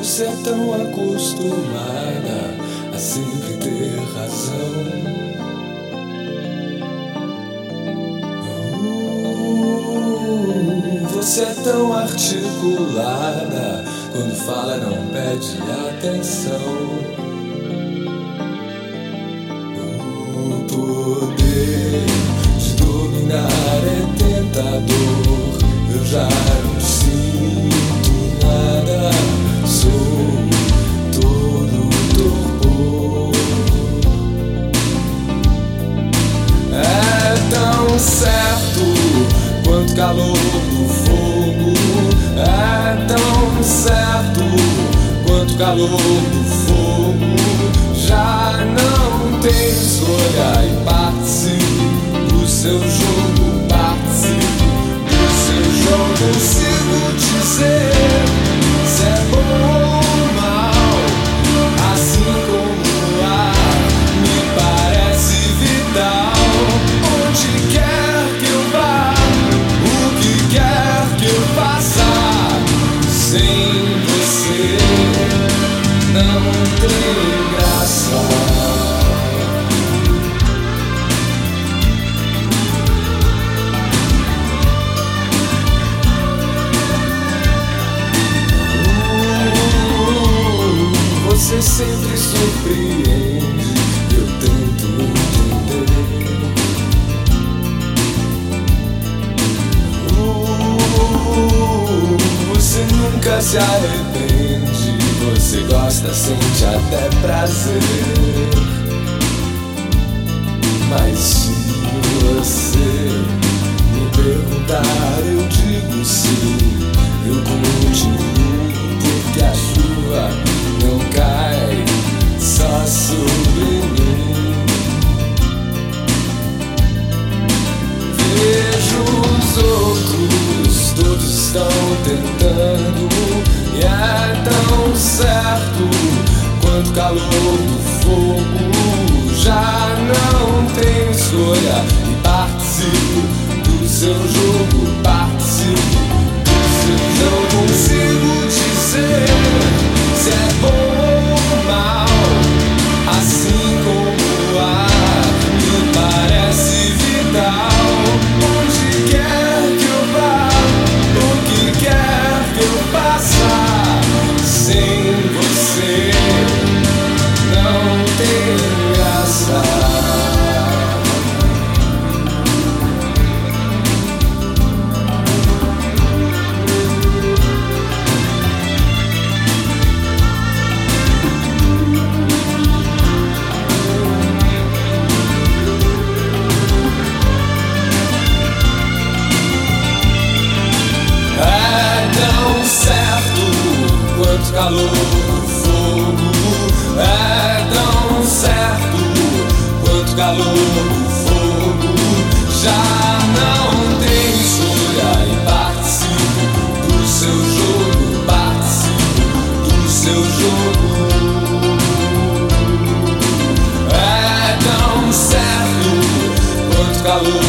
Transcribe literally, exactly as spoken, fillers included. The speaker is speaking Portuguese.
Você é tão acostumada a sempre ter razão. Uh, você é tão articulada, quando fala não pede atenção. O poder de dominar é tentador. Eu já não sinto nada, sou todo torpor. É tão certo quanto calor do fogo. É tão certo quanto calor do fogo. Já não tem escolha e participe do seu jogo. Participe do seu jogo. Consigo dizer se é bom ou mal, assim como o ar me parece vital. Onde quer que eu vá, o que quer que eu faça, sem você não tem graça. Você sempre surpreende, eu tento entender. uh, Você nunca se arrepende, você gosta, sente até prazer. Mas se você me perguntar, eu digo sim. Eu continuo porque a chuva não cai só sobre mim. Vejo os outros, todos estão tentando, e é tão certo quanto calor do fogo. Já não tem escolha e participo do seu jogo. Participo do seu jogo. Consigo dizer se é bom ou mal, assim como o ar me parece vital. Onde quer que eu vá, o que quer que eu faça, sem você não tem graça. Quanto calor do fogo. É tão certo quanto calor do fogo. Já não tem escolha e participo do seu jogo. Participo do seu jogo. É tão certo quanto calor